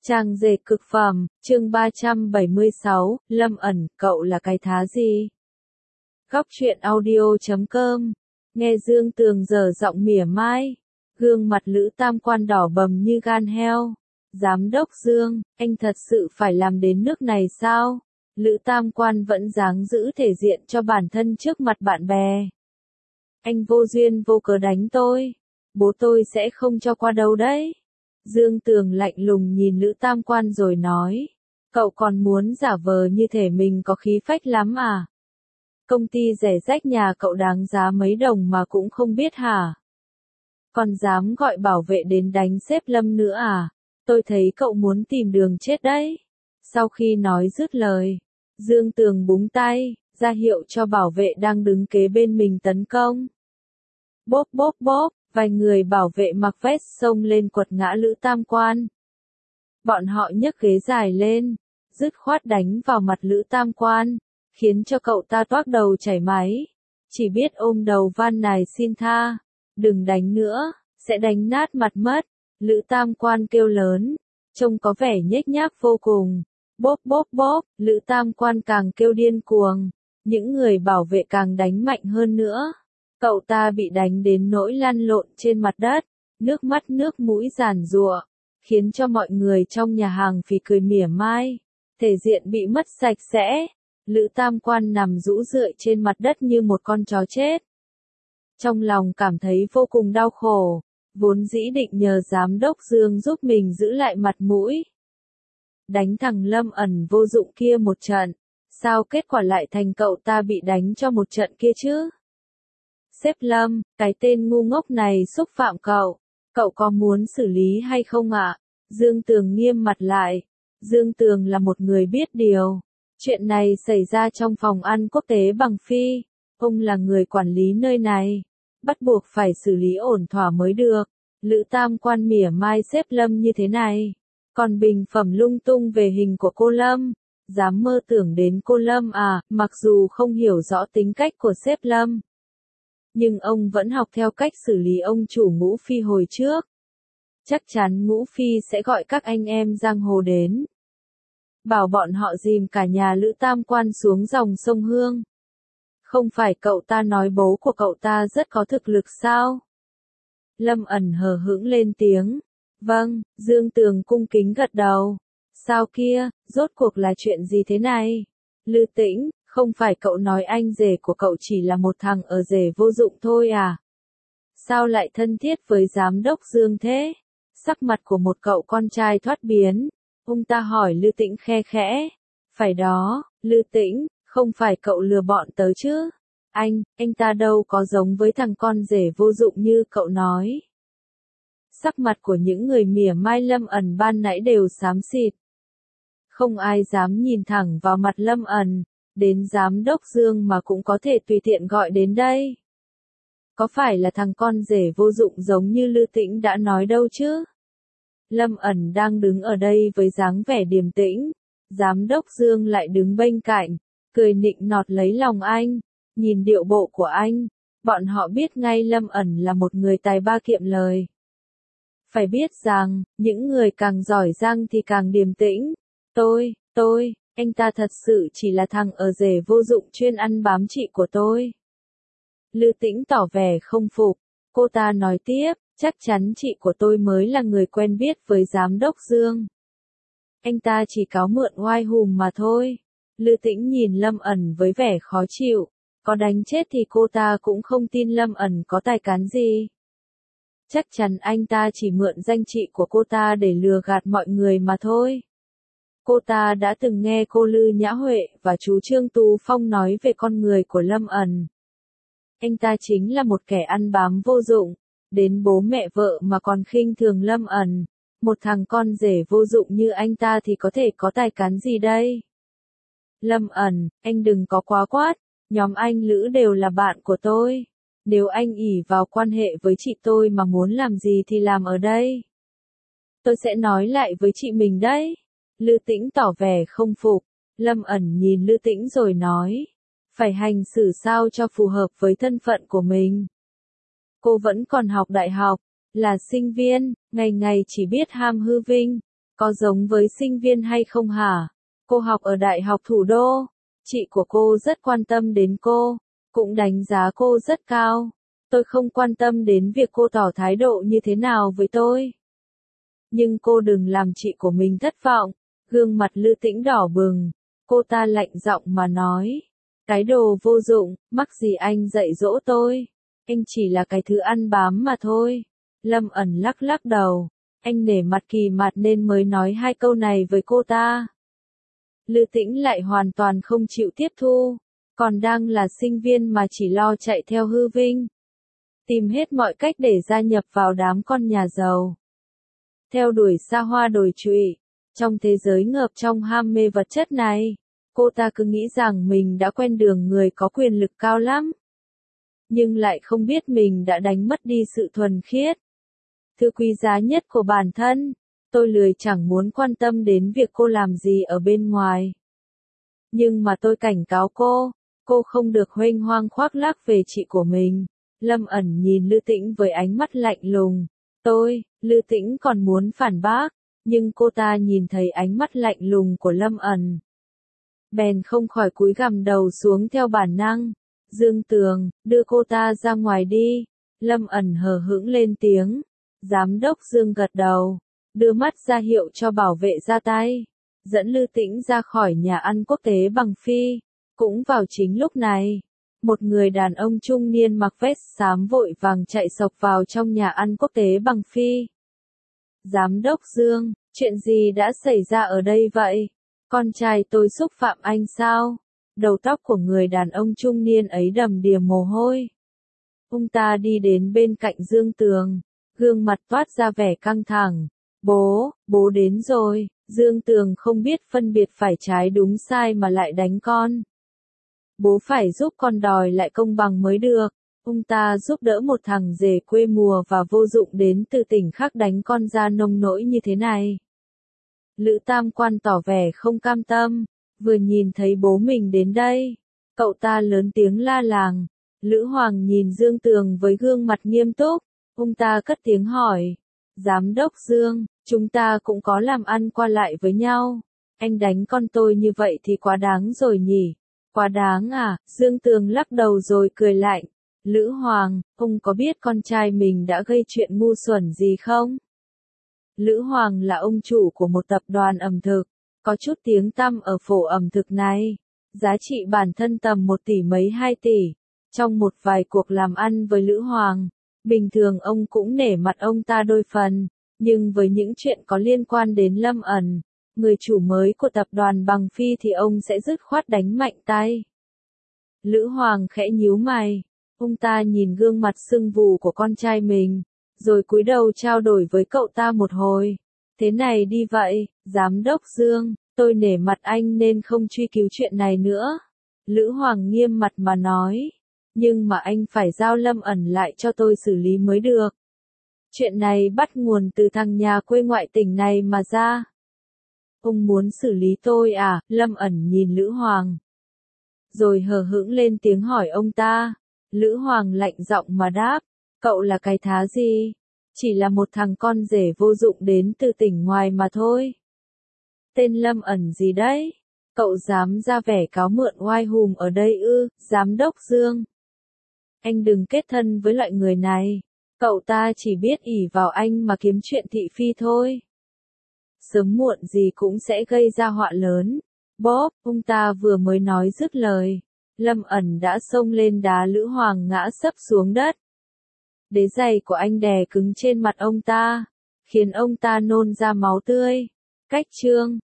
Trang dệt cực phẩm, chương 376, Lâm ẩn, cậu là cái thá gì? Góc truyện audio.com. Nghe Dương Tường dở giọng mỉa mai. Gương mặt Lữ Tam Quan đỏ bầm như gan heo. Giám đốc Dương, anh thật sự phải làm đến nước này sao? Lữ Tam Quan vẫn dáng giữ thể diện cho bản thân trước mặt bạn bè. Anh vô duyên vô cớ đánh tôi. Bố tôi sẽ không cho qua đâu đấy. Dương Tường lạnh lùng nhìn Lữ Tam Quan rồi nói. Cậu còn muốn giả vờ như thể mình có khí phách lắm à? Công ty rẻ rách nhà cậu đáng giá mấy đồng mà cũng không biết hả? Còn dám gọi bảo vệ đến đánh sếp Lâm nữa à? Tôi thấy cậu muốn tìm đường chết đấy. Sau khi nói dứt lời, Dương Tường búng tay, ra hiệu cho bảo vệ đang đứng kế bên mình tấn công. Bốp bốp bốp. Vài người bảo vệ mặc vest xông lên quật ngã Lữ Tam Quan. Bọn họ nhấc ghế dài lên, dứt khoát đánh vào mặt Lữ Tam Quan, khiến cho cậu ta toác đầu chảy máu. Chỉ biết ôm đầu van nài xin tha, đừng đánh nữa, sẽ đánh nát mặt mất. Lữ Tam Quan kêu lớn, trông có vẻ nhếch nhác vô cùng. Bốp bốp bốp, Lữ Tam Quan càng kêu điên cuồng, những người bảo vệ càng đánh mạnh hơn nữa. Cậu ta bị đánh đến nỗi lăn lộn trên mặt đất, nước mắt nước mũi giàn giụa, khiến cho mọi người trong nhà hàng phì cười mỉa mai, thể diện bị mất sạch sẽ. Lữ Tam Quan nằm rũ rượi trên mặt đất như một con chó chết. Trong lòng cảm thấy vô cùng đau khổ, vốn dĩ định nhờ giám đốc Dương giúp mình giữ lại mặt mũi. Đánh thằng Lâm ẩn vô dụng kia một trận, sao kết quả lại thành cậu ta bị đánh cho một trận kia chứ? Sếp Lâm, cái tên ngu ngốc này xúc phạm cậu có muốn xử lý hay không ạ? Dương Tường nghiêm mặt lại. Dương Tường là một người biết điều. Chuyện này xảy ra trong phòng ăn quốc tế bằng phi. Ông là người quản lý nơi này. Bắt buộc phải xử lý ổn thỏa mới được. Lữ Tam Quan mỉa mai sếp Lâm như thế này. Còn bình phẩm lung tung về hình của cô Lâm. Dám mơ tưởng đến cô Lâm à, mặc dù không hiểu rõ tính cách của sếp Lâm. Nhưng ông vẫn học theo cách xử lý ông chủ Ngũ Phi hồi trước. Chắc chắn Ngũ Phi sẽ gọi các anh em giang hồ đến. Bảo bọn họ dìm cả nhà Lữ Tam Quan xuống dòng sông Hương. Không phải cậu ta nói bố của cậu ta rất có thực lực sao? Lâm ẩn hờ hững lên tiếng. Vâng, Dương Tường cung kính gật đầu. Sao kia, rốt cuộc là chuyện gì thế này? Lư Tĩnh, không phải cậu nói anh rể của cậu chỉ là một thằng ở rể vô dụng thôi à? Sao lại thân thiết với giám đốc Dương thế? Sắc mặt của một cậu con trai thoát biến. Ông ta hỏi Lư Tĩnh khe khẽ. Phải đó, Lư Tĩnh, không phải cậu lừa bọn tớ chứ? Anh ta đâu có giống với thằng con rể vô dụng như cậu nói. Sắc mặt của những người mỉa mai Lâm ẩn ban nãy đều xám xịt. Không ai dám nhìn thẳng vào mặt Lâm ẩn. Đến giám đốc Dương mà cũng có thể tùy tiện gọi đến đây. Có phải là thằng con rể vô dụng giống như Lư Tĩnh đã nói đâu chứ? Lâm ẩn đang đứng ở đây với dáng vẻ điềm tĩnh. Giám đốc Dương lại đứng bên cạnh, cười nịnh nọt lấy lòng anh. Nhìn điệu bộ của anh, bọn họ biết ngay Lâm ẩn là một người tài ba kiệm lời. Phải biết rằng, những người càng giỏi giang thì càng điềm tĩnh. Anh ta thật sự chỉ là thằng ở rể vô dụng chuyên ăn bám chị của tôi. Lư Tĩnh tỏ vẻ không phục. Cô ta nói tiếp, chắc chắn chị của tôi mới là người quen biết với giám đốc Dương. Anh ta chỉ cáo mượn oai hùm mà thôi. Lư Tĩnh nhìn Lâm ẩn với vẻ khó chịu. Có đánh chết thì cô ta cũng không tin Lâm ẩn có tài cán gì. Chắc chắn anh ta chỉ mượn danh chị của cô ta để lừa gạt mọi người mà thôi. Cô ta đã từng nghe cô Lư Nhã Huệ và chú Trương Tú Phong nói về con người của Lâm ẩn. Anh ta chính là một kẻ ăn bám vô dụng, đến bố mẹ vợ mà còn khinh thường Lâm ẩn. Một thằng con rể vô dụng như anh ta thì có thể có tài cán gì đây? Lâm ẩn, anh đừng có quá quát, nhóm anh Lữ đều là bạn của tôi. Nếu anh ỷ vào quan hệ với chị tôi mà muốn làm gì thì làm ở đây. Tôi sẽ nói lại với chị mình đấy. Lư Tĩnh tỏ vẻ không phục. Lâm ẩn nhìn Lư Tĩnh rồi nói. Phải hành xử sao cho phù hợp với thân phận của mình. Cô vẫn còn học đại học, là sinh viên, ngày ngày chỉ biết ham hư vinh. Có giống với sinh viên hay không hả? Cô học ở Đại học Thủ đô. Chị của cô rất quan tâm đến cô, cũng đánh giá cô rất cao. Tôi không quan tâm đến việc cô tỏ thái độ như thế nào với tôi. Nhưng cô đừng làm chị của mình thất vọng. Gương mặt Lư Tĩnh đỏ bừng. Cô ta lạnh giọng mà nói. Cái đồ vô dụng, mắc gì anh dạy dỗ tôi. Anh chỉ là cái thứ ăn bám mà thôi. Lâm Ẩn lắc lắc đầu. Anh nể mặt Kỳ Mạt nên mới nói hai câu này với cô ta. Lư Tĩnh lại hoàn toàn không chịu tiếp thu. Còn đang là sinh viên mà chỉ lo chạy theo hư vinh. Tìm hết mọi cách để gia nhập vào đám con nhà giàu. Theo đuổi xa hoa đồi trụy. Trong thế giới ngập trong ham mê vật chất này, cô ta cứ nghĩ rằng mình đã quen đường người có quyền lực cao lắm. Nhưng lại không biết mình đã đánh mất đi sự thuần khiết. Thứ quý giá nhất của bản thân, tôi lười chẳng muốn quan tâm đến việc cô làm gì ở bên ngoài. Nhưng mà tôi cảnh cáo cô không được huênh hoang khoác lác về chị của mình. Lâm Ẩn nhìn Lư Tĩnh với ánh mắt lạnh lùng. Lư Tĩnh còn muốn phản bác, nhưng cô ta nhìn thấy ánh mắt lạnh lùng của Lâm Ẩn. Bèn không khỏi cúi gằm đầu xuống theo bản năng. Dương Tường, đưa cô ta ra ngoài đi. Lâm Ẩn hờ hững lên tiếng. Giám đốc Dương gật đầu, đưa mắt ra hiệu cho bảo vệ ra tay, dẫn Lư Tĩnh ra khỏi nhà ăn quốc tế bằng phi. Cũng vào chính lúc này, một người đàn ông trung niên mặc vest xám vội vàng chạy xộc vào trong nhà ăn quốc tế bằng phi. Giám đốc Dương, chuyện gì đã xảy ra ở đây vậy? Con trai tôi xúc phạm anh sao? Đầu tóc của người đàn ông trung niên ấy đầm đìa mồ hôi. Ông ta đi đến bên cạnh Dương Tường, gương mặt toát ra vẻ căng thẳng. Bố đến rồi. Dương Tường không biết phân biệt phải trái đúng sai mà lại đánh con. Bố phải giúp con đòi lại công bằng mới được. Ông ta giúp đỡ một thằng rể quê mùa và vô dụng đến từ tỉnh khác đánh con ra nông nỗi như thế này. Lữ Tam Quan tỏ vẻ không cam tâm, vừa nhìn thấy bố mình đến đây, cậu ta lớn tiếng la làng. Lữ Hoàng nhìn Dương Tường với gương mặt nghiêm túc, ông ta cất tiếng hỏi. Giám đốc Dương, chúng ta cũng có làm ăn qua lại với nhau. Anh đánh con tôi như vậy thì quá đáng rồi nhỉ? Quá đáng à? Dương Tường lắc đầu rồi cười lạnh. Lữ Hoàng, ông có biết con trai mình đã gây chuyện ngu xuẩn gì không? Lữ Hoàng là ông chủ của một tập đoàn ẩm thực, có chút tiếng tăm ở phổ ẩm thực này. Giá trị bản thân tầm 1 tỷ mấy 2 tỷ. Trong một vài cuộc làm ăn với Lữ Hoàng, bình thường ông cũng nể mặt ông ta đôi phần, nhưng với những chuyện có liên quan đến Lâm Ẩn, người chủ mới của tập đoàn bằng phi thì ông sẽ dứt khoát đánh mạnh tay. Lữ Hoàng khẽ nhíu mày, ông ta nhìn gương mặt sưng vù của con trai mình, rồi cúi đầu trao đổi với cậu ta một hồi. Thế này đi vậy, Giám đốc Dương, tôi nể mặt anh nên không truy cứu chuyện này nữa. Lữ Hoàng nghiêm mặt mà nói. Nhưng mà anh phải giao Lâm Ẩn lại cho tôi xử lý mới được. Chuyện này bắt nguồn từ thằng nhà quê ngoại tỉnh này mà ra. Ông muốn xử lý tôi à? Lâm Ẩn nhìn Lữ Hoàng, rồi hờ hững lên tiếng hỏi ông ta. Lữ Hoàng lạnh giọng mà đáp. Cậu là cái thá gì? Chỉ là một thằng con rể vô dụng đến từ tỉnh ngoài mà thôi. Tên Lâm Ẩn gì đấy? Cậu dám ra vẻ cáo mượn oai hùm ở đây ư? Giám đốc Dương, anh đừng kết thân với loại người này. Cậu ta chỉ biết ỷ vào anh mà kiếm chuyện thị phi thôi. Sớm muộn gì cũng sẽ gây ra họa lớn. Bóp, ông ta vừa mới nói dứt lời. Lâm Ẩn đã xông lên đá Lữ Hoàng ngã sấp xuống đất. Đế giày của anh đè cứng trên mặt ông ta, khiến ông ta nôn ra máu tươi. Cách chương